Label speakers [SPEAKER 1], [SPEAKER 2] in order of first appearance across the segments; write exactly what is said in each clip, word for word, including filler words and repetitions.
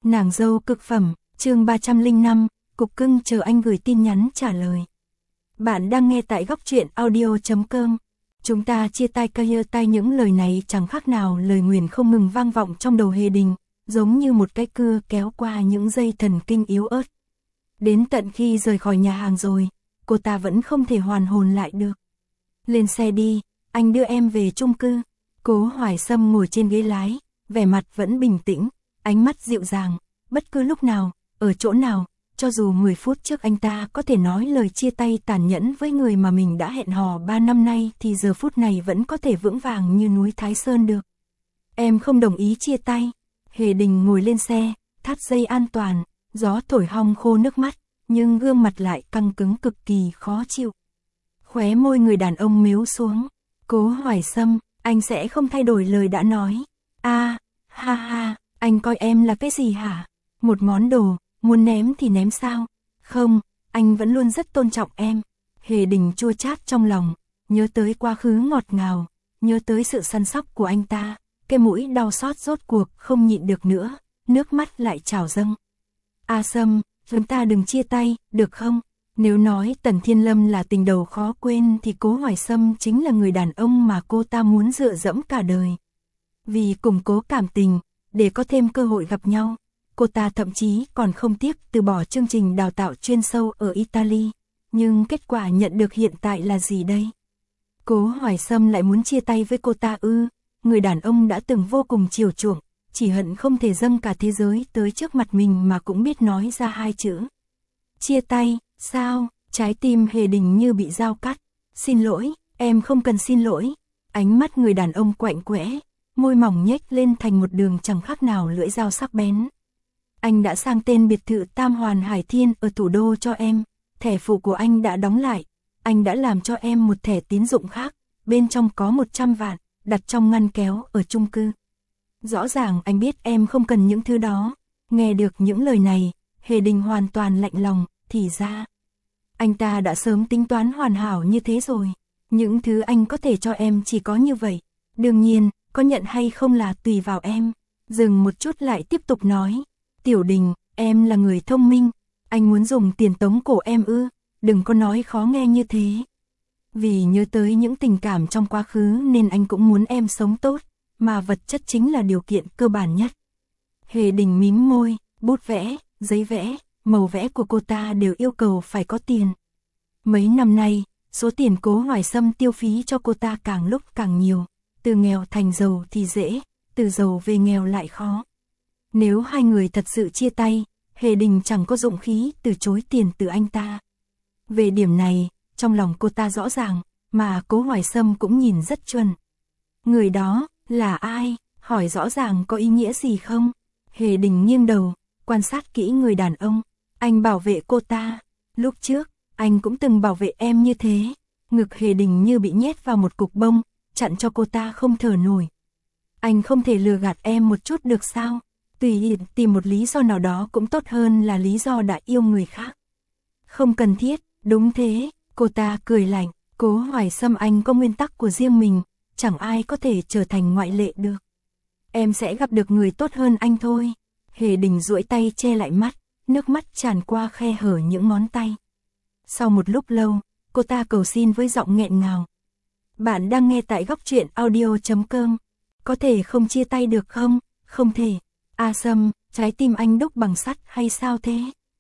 [SPEAKER 1] Nàng dâu cực phẩm, chương ba trăm lẻ năm, cục cưng chờ anh gửi tin nhắn trả lời. Bạn đang nghe tại góc truyện audio chấm com. Chúng ta chia tay clear tay, những lời này chẳng khác nào lời nguyền không ngừng vang vọng trong đầu Hề Đình, giống như một cái cưa kéo qua những dây thần kinh yếu ớt. Đến tận khi rời khỏi nhà hàng rồi, cô ta vẫn không thể hoàn hồn lại được. Lên xe đi, anh đưa em về chung cư. Cố Hoài Sâm ngồi trên ghế lái, vẻ mặt vẫn bình tĩnh, ánh mắt dịu dàng. Bất cứ lúc nào, ở chỗ nào, cho dù mười phút trước anh ta có thể nói lời chia tay tàn nhẫn với người mà mình đã hẹn hò ba năm nay, thì giờ phút này vẫn có thể vững vàng như núi Thái Sơn được. Em không đồng ý chia tay. Hề Đình ngồi lên xe, thắt dây an toàn, gió thổi hong khô nước mắt, nhưng gương mặt lại căng cứng cực kỳ khó chịu. Khóe môi người đàn ông mếu xuống. Cố Hoài Sâm, anh sẽ không thay đổi lời đã nói. A, ha ha, anh coi em là cái gì hả? Một món đồ, muốn ném thì ném sao? Không, anh vẫn luôn rất tôn trọng em. Hề Đình chua chát trong lòng, nhớ tới quá khứ ngọt ngào, nhớ tới sự săn sóc của anh ta, cái mũi đau xót rốt cuộc không nhịn được nữa, nước mắt lại trào dâng. A Sâm, chúng ta đừng chia tay, được không? Nếu nói Tần Thiên Lâm là tình đầu khó quên thì Cố Hoài Sâm chính là người đàn ông mà cô ta muốn dựa dẫm cả đời. Vì củng cố cảm tình, để có thêm cơ hội gặp nhau, cô ta thậm chí còn không tiếc từ bỏ chương trình đào tạo chuyên sâu ở Italy. Nhưng kết quả nhận được hiện tại là gì đây? Cố Hoài Sâm lại muốn chia tay với cô ta ư? Người đàn ông đã từng vô cùng chiều chuộng, chỉ hận không thể dâng cả thế giới tới trước mặt mình mà cũng biết nói ra hai chữ. Chia tay, sao? Trái tim Hề Đình như bị dao cắt. Xin lỗi, em không cần xin lỗi. Ánh mắt người đàn ông quạnh quẽ, môi mỏng nhếch lên thành một đường chẳng khác nào lưỡi dao sắc bén. Anh đã sang tên biệt thự Tam Hoàn Hải Thiên ở thủ đô cho em, thẻ phụ của anh đã đóng lại, anh đã làm cho em một thẻ tín dụng khác, bên trong có một trăm vạn, đặt trong ngăn kéo ở chung cư. Rõ ràng anh biết em không cần những thứ đó. Nghe được những lời này, Hề Đình hoàn toàn lạnh lòng, thì ra anh ta đã sớm tính toán hoàn hảo như thế rồi. Những thứ anh có thể cho em chỉ có như vậy. Đương nhiên, có nhận hay không là tùy vào em. Dừng một chút lại tiếp tục nói. Tiểu Đình, em là người thông minh. Anh muốn dùng tiền tống cổ em ư? Đừng có nói khó nghe như thế. Vì nhớ tới những tình cảm trong quá khứ nên anh cũng muốn em sống tốt. Mà vật chất chính là điều kiện cơ bản nhất. Hề Đình mím môi, bút vẽ, giấy vẽ, màu vẽ của cô ta đều yêu cầu phải có tiền. Mấy năm nay, số tiền Cố Hoài Sâm tiêu phí cho cô ta càng lúc càng nhiều. Từ nghèo thành giàu thì dễ, từ giàu về nghèo lại khó. Nếu hai người thật sự chia tay, Hề Đình chẳng có dụng khí từ chối tiền từ anh ta. Về điểm này, trong lòng cô ta rõ ràng, mà Cố Hoài Sâm cũng nhìn rất chuẩn. Người đó là ai? Hỏi rõ ràng có ý nghĩa gì không? Hề Đình nghiêng đầu, quan sát kỹ người đàn ông. Anh bảo vệ cô ta. Lúc trước, anh cũng từng bảo vệ em như thế. Ngực Hề Đình như bị nhét vào một cục bông, chặn cho cô ta không thở nổi. Anh không thể lừa gạt em một chút được sao? Tùy tìm một lý do nào đó cũng tốt hơn là lý do đã yêu người khác. Không cần thiết, đúng thế. Cô ta cười lạnh. Cố Hoài Sâm, anh có nguyên tắc của riêng mình, chẳng ai có thể trở thành ngoại lệ được. Em sẽ gặp được người tốt hơn anh thôi. Hề Đình duỗi tay che lại mắt, nước mắt tràn qua khe hở những ngón tay. Sau một lúc lâu, cô ta cầu xin với giọng nghẹn ngào. Bạn đang nghe tại góc truyện audio chấm com. Có thể không chia tay được không? Không thể. A Sâm, trái tim anh đúc bằng sắt hay sao thế?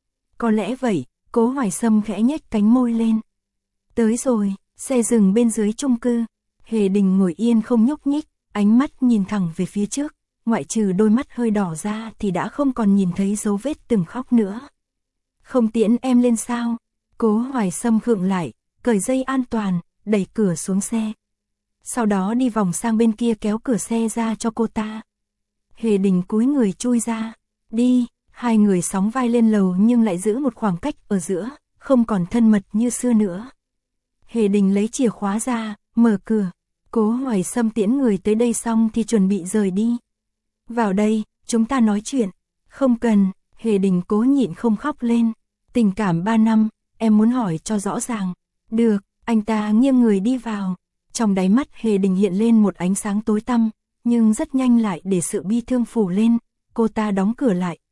[SPEAKER 1] Có lẽ vậy. Cố Hoài Sâm khẽ nhếch cánh môi lên. Tới rồi, xe dừng bên dưới chung cư. Hề Đình ngồi yên không nhúc nhích, ánh mắt nhìn thẳng về phía trước, ngoại trừ đôi mắt hơi đỏ ra thì đã không còn nhìn thấy dấu vết từng khóc nữa. Không tiễn em lên sao? Cố Hoài Sâm khựng lại, cởi dây an toàn, đẩy cửa xuống xe. Sau đó đi vòng sang bên kia kéo cửa xe ra cho cô ta. Hề Đình cúi người chui ra. Đi, hai người sóng vai lên lầu nhưng lại giữ một khoảng cách ở giữa, không còn thân mật như xưa nữa. Hề Đình lấy chìa khóa ra, mở cửa. Cố Hoài Sâm tiễn người tới đây xong thì chuẩn bị rời đi. Vào đây, chúng ta nói chuyện. Không cần. Hề Đình cố nhịn không khóc lên. Tình cảm ba năm, em muốn hỏi cho rõ ràng. Được, anh ta nghiêng người đi vào. Trong đáy mắt Hề Đình hiện lên một ánh sáng tối tăm, nhưng rất nhanh lại để sự bi thương phủ lên. Cô ta đóng cửa lại,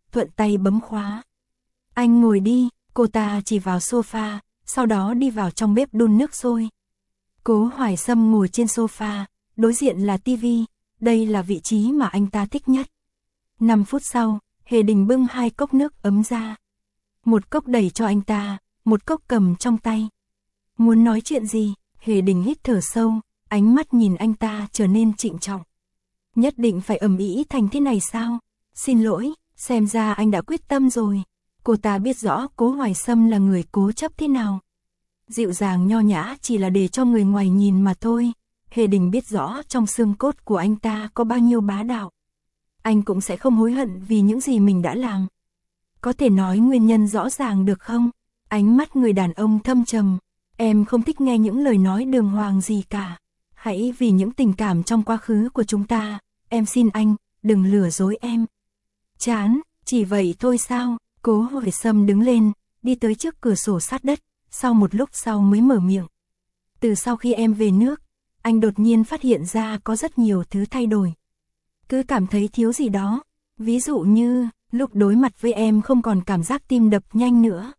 [SPEAKER 1] thuận tay bấm khóa. Anh ngồi đi, cô ta chỉ vào sofa, sau đó đi vào trong bếp đun nước sôi. Cố Hoài Sâm ngồi trên sofa, đối diện là tivi, đây là vị trí mà anh ta thích nhất. năm phút sau, Hề Đình bưng hai cốc nước ấm ra. Một cốc đẩy cho anh ta, một cốc cầm trong tay. Muốn nói chuyện gì? Hề Đình hít thở sâu, ánh mắt nhìn anh ta trở nên trịnh trọng. Nhất định phải ầm ĩ thành thế này sao? Xin lỗi, xem ra anh đã quyết tâm rồi. Cô ta biết rõ Cố Hoài Sâm là người cố chấp thế nào. Dịu dàng nho nhã chỉ là để cho người ngoài nhìn mà thôi. Hề Đình biết rõ trong xương cốt của anh ta có bao nhiêu bá đạo. Anh cũng sẽ không hối hận vì những gì mình đã làm. Có thể nói nguyên nhân rõ ràng được không? Ánh mắt người đàn ông thâm trầm. Em không thích nghe những lời nói đường hoàng gì cả. Hãy vì những tình cảm trong quá khứ của chúng ta, em xin anh, đừng lừa dối em. Chán, chỉ vậy thôi sao? Cố Hoài Sâm đứng lên, đi tới trước cửa sổ sát đất, sau một lúc sau mới mở miệng. Từ sau khi em về nước, anh đột nhiên phát hiện ra có rất nhiều thứ thay đổi. Cứ cảm thấy thiếu gì đó, ví dụ như, lúc đối mặt với em không còn cảm giác tim đập nhanh nữa.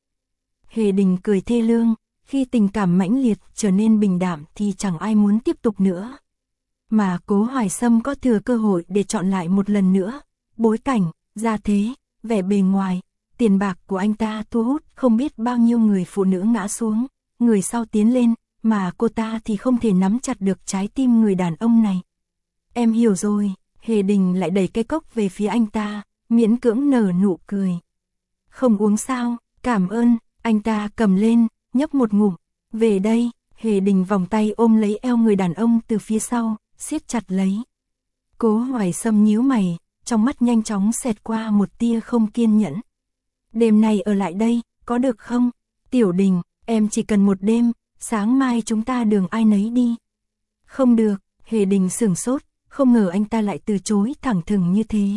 [SPEAKER 1] Hề Đình cười thê lương, khi tình cảm mãnh liệt trở nên bình đạm thì chẳng ai muốn tiếp tục nữa. Mà Cố Hoài Sâm có thừa cơ hội để chọn lại một lần nữa, bối cảnh, gia thế, vẻ bề ngoài, tiền bạc của anh ta thu hút không biết bao nhiêu người phụ nữ ngã xuống, người sau tiến lên, mà cô ta thì không thể nắm chặt được trái tim người đàn ông này. Em hiểu rồi, Hề Đình lại đẩy cái cốc về phía anh ta, miễn cưỡng nở nụ cười. Không uống sao, cảm ơn, anh ta cầm lên, nhấp một ngụm. Về đây, Hề Đình vòng tay ôm lấy eo người đàn ông từ phía sau, siết chặt lấy. Cố Hoài Sâm nhíu mày, trong mắt nhanh chóng xẹt qua một tia không kiên nhẫn. Đêm nay ở lại đây, có được không? Tiểu Đình, em chỉ cần một đêm, sáng mai chúng ta đường ai nấy đi. Không được, Hề Đình sửng sốt, không ngờ anh ta lại từ chối thẳng thừng như thế.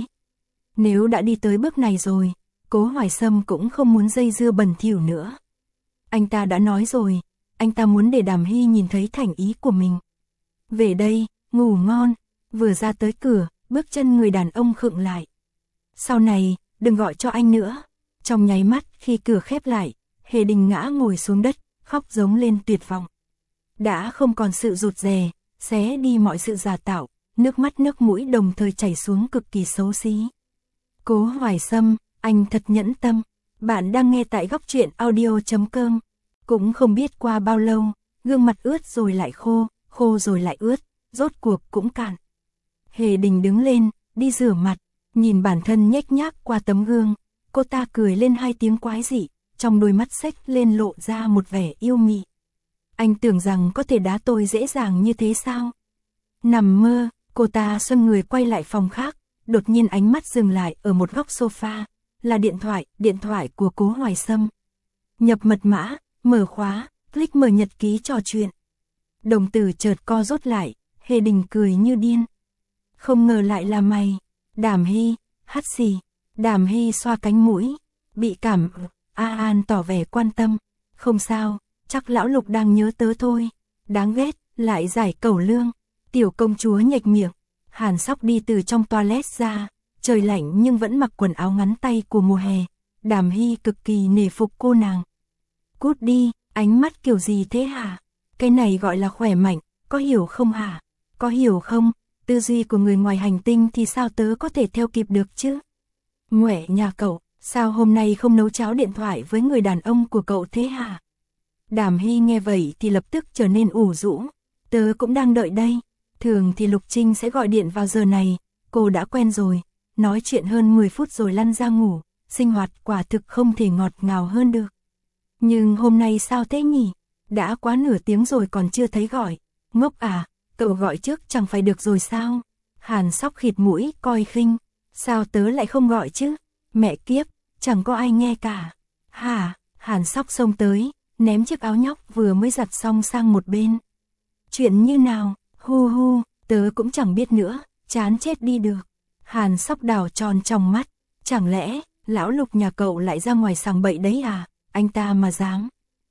[SPEAKER 1] Nếu đã đi tới bước này rồi, Cố Hoài Sâm cũng không muốn dây dưa bẩn thỉu nữa. Anh ta đã nói rồi, anh ta muốn để Đàm Hy nhìn thấy thành ý của mình. Về đây, ngủ ngon, vừa ra tới cửa, bước chân người đàn ông khựng lại. Sau này, đừng gọi cho anh nữa. Trong nháy mắt khi cửa khép lại, Hề Đình ngã ngồi xuống đất, khóc giống lên tuyệt vọng. Đã không còn sự rụt rè, xé đi mọi sự giả tạo, nước mắt nước mũi đồng thời chảy xuống cực kỳ xấu xí. Cố Hoài Sâm, anh thật nhẫn tâm. Bạn đang nghe tại góc truyện audio chấm com. Cũng không biết qua bao lâu, gương mặt ướt rồi lại khô, khô rồi lại ướt, rốt cuộc cũng cạn. Hề Đình đứng lên, đi rửa mặt, nhìn bản thân nhếch nhác qua tấm gương, cô ta cười lên hai tiếng quái dị, trong đôi mắt xếch lên lộ ra một vẻ yêu mị. Anh tưởng rằng có thể đá tôi dễ dàng như thế sao? Nằm mơ, cô ta xoay người quay lại phòng khác, đột nhiên ánh mắt dừng lại ở một góc sofa, là điện thoại, điện thoại của Cố Hoài Sâm. Nhập mật mã, mở khóa, click mở nhật ký trò chuyện. Đồng tử chợt co rút lại, Hề Đình cười như điên. Không ngờ lại là mày. Đàm Hy, hắt xì. Đàm Hy xoa cánh mũi, bị cảm. A An tỏ vẻ quan tâm. Không sao, chắc lão Lục đang nhớ tớ thôi. Đáng ghét, lại giải cẩu lương. Tiểu công chúa nhếch miệng. Hàn Sóc đi từ trong toilet ra, trời lạnh nhưng vẫn mặc quần áo ngắn tay của mùa hè. Đàm Hy cực kỳ nể phục cô nàng. Cút đi, ánh mắt kiểu gì thế hả? Cái này gọi là khỏe mạnh, có hiểu không hả? Có hiểu không? Tư duy của người ngoài hành tinh thì sao tớ có thể theo kịp được chứ? Nguệ nhà cậu, sao hôm nay không nấu cháo điện thoại với người đàn ông của cậu thế hả? Đàm Hy nghe vậy thì lập tức trở nên ủ rũ. Tớ cũng đang đợi đây. Thường thì Lục Trinh sẽ gọi điện vào giờ này, cô đã quen rồi. Nói chuyện hơn mười phút rồi lăn ra ngủ, sinh hoạt quả thực không thể ngọt ngào hơn được. Nhưng hôm nay sao thế nhỉ? Đã quá nửa tiếng rồi còn chưa thấy gọi. Ngốc à, cậu gọi trước chẳng phải được rồi sao? Hàn Sóc khịt mũi, coi khinh. Sao tớ lại không gọi chứ? Mẹ kiếp, chẳng có ai nghe cả. Hả? Hàn Sóc xông tới, ném chiếc áo nhóc vừa mới giặt xong sang một bên. Chuyện như nào? Hu hu, tớ cũng chẳng biết nữa, chán chết đi được. Hàn Sóc đảo tròn trong mắt. Chẳng lẽ, lão Lục nhà cậu lại ra ngoài sằng bậy đấy à? Anh ta mà dám.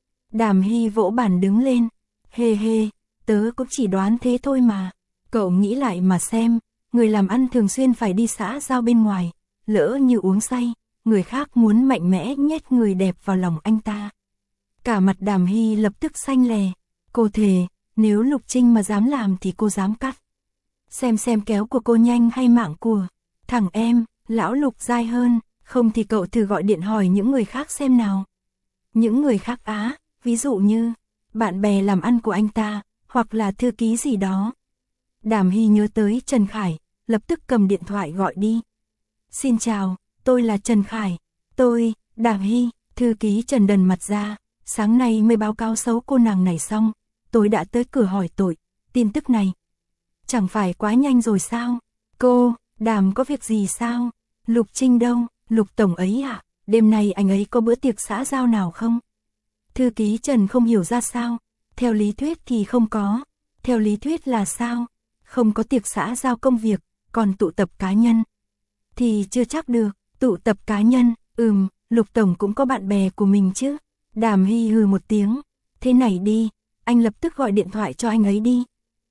[SPEAKER 1] Đàm Hy vỗ bàn đứng lên. Hê hê, tớ cũng chỉ đoán thế thôi mà. Cậu nghĩ lại mà xem, người làm ăn thường xuyên phải đi xã giao bên ngoài. Lỡ như uống say, người khác muốn mạnh mẽ nhét người đẹp vào lòng anh ta. Cả mặt Đàm Hy lập tức xanh lè, cô thề, nếu Lục Trinh mà dám làm thì cô dám cắt. Xem xem kéo của cô nhanh hay mạng của thằng em, lão Lục dai hơn, không thì cậu thử gọi điện hỏi những người khác xem nào. Những người khác á, ví dụ như bạn bè làm ăn của anh ta, hoặc là thư ký gì đó. Đàm Hy nhớ tới Trần Khải, lập tức cầm điện thoại gọi đi. Xin chào, tôi là Trần Khải. Tôi, Đàm Hy, thư ký Trần đần mặt ra, sáng nay mới báo cáo xấu cô nàng này xong, tôi đã tới cửa hỏi tội, tin tức này. Chẳng phải quá nhanh rồi sao? Cô, Đàm có việc gì sao? Lục Trinh đâu? Lục Tổng ấy ạ, à? Đêm nay anh ấy có bữa tiệc xã giao nào không? Thư ký Trần không hiểu ra sao, theo lý thuyết thì không có, theo lý thuyết là sao? Không có tiệc xã giao công việc, còn tụ tập cá nhân. Thì chưa chắc được, tụ tập cá nhân, ừm, Lục Tổng cũng có bạn bè của mình chứ. Đàm Hy hừ một tiếng, thế này đi, anh lập tức gọi điện thoại cho anh ấy đi.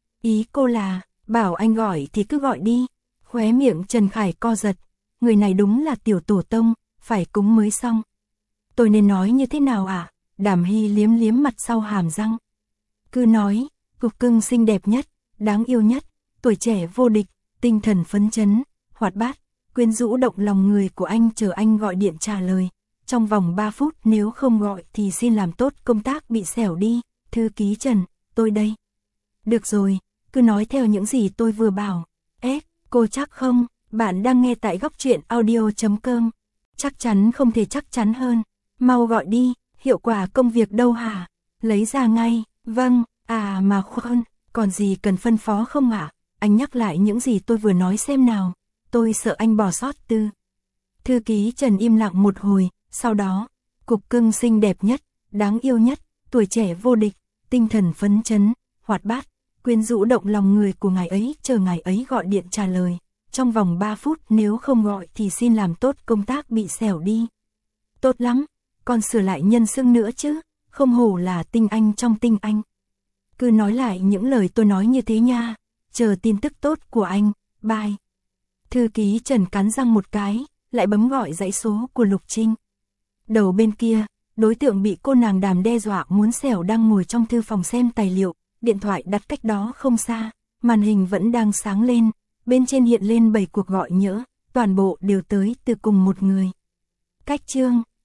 [SPEAKER 1] Ý cô là, bảo anh gọi thì cứ gọi đi. Khóe miệng Trần Khải co giật, người này đúng là tiểu tổ tông, phải cúng mới xong. Tôi nên nói như thế nào ạ? À? Đàm Hy liếm liếm mặt sau hàm răng. Cứ nói, cục cưng xinh đẹp nhất, đáng yêu nhất, tuổi trẻ vô địch, tinh thần phấn chấn, hoạt bát, quyến rũ động lòng người của anh, chờ anh gọi điện trả lời. Trong vòng ba phút, nếu không gọi thì xin làm tốt công tác bị xẻo đi. Thư ký Trần, tôi đây. Được rồi, cứ nói theo những gì tôi vừa bảo. Ế, cô chắc không? Bạn đang nghe tại góc truyện audio chấm com. Chắc chắn không thể chắc chắn hơn. Mau gọi đi, hiệu quả công việc đâu hả? Lấy ra ngay. Vâng, à mà khoan, còn gì cần phân phó không ạ? À? Anh nhắc lại những gì tôi vừa nói xem nào. Tôi sợ anh bỏ sót từ. Thư ký Trần im lặng một hồi, sau đó, cục cưng xinh đẹp nhất, đáng yêu nhất, tuổi trẻ vô địch, tinh thần phấn chấn, hoạt bát, quyến rũ động lòng người của ngài ấy, chờ ngài ấy gọi điện trả lời. Trong vòng ba phút, nếu không gọi thì xin làm tốt công tác bị xẻo đi. Tốt lắm, còn sửa lại nhân xưng nữa chứ, không hổ là tinh anh trong tinh anh. Cứ nói lại những lời tôi nói như thế nha, chờ tin tức tốt của anh, bye. Thư ký Trần cắn răng một cái, lại bấm gọi dãy số của Lục Trinh. Đầu bên kia, đối tượng bị cô nàng Đàm đe dọa muốn xẻo đang ngồi trong thư phòng xem tài liệu, điện thoại đặt cách đó không xa, màn hình vẫn đang sáng lên, bên trên hiện lên bảy cuộc gọi nhỡ, toàn bộ đều tới từ cùng một người. Cách chương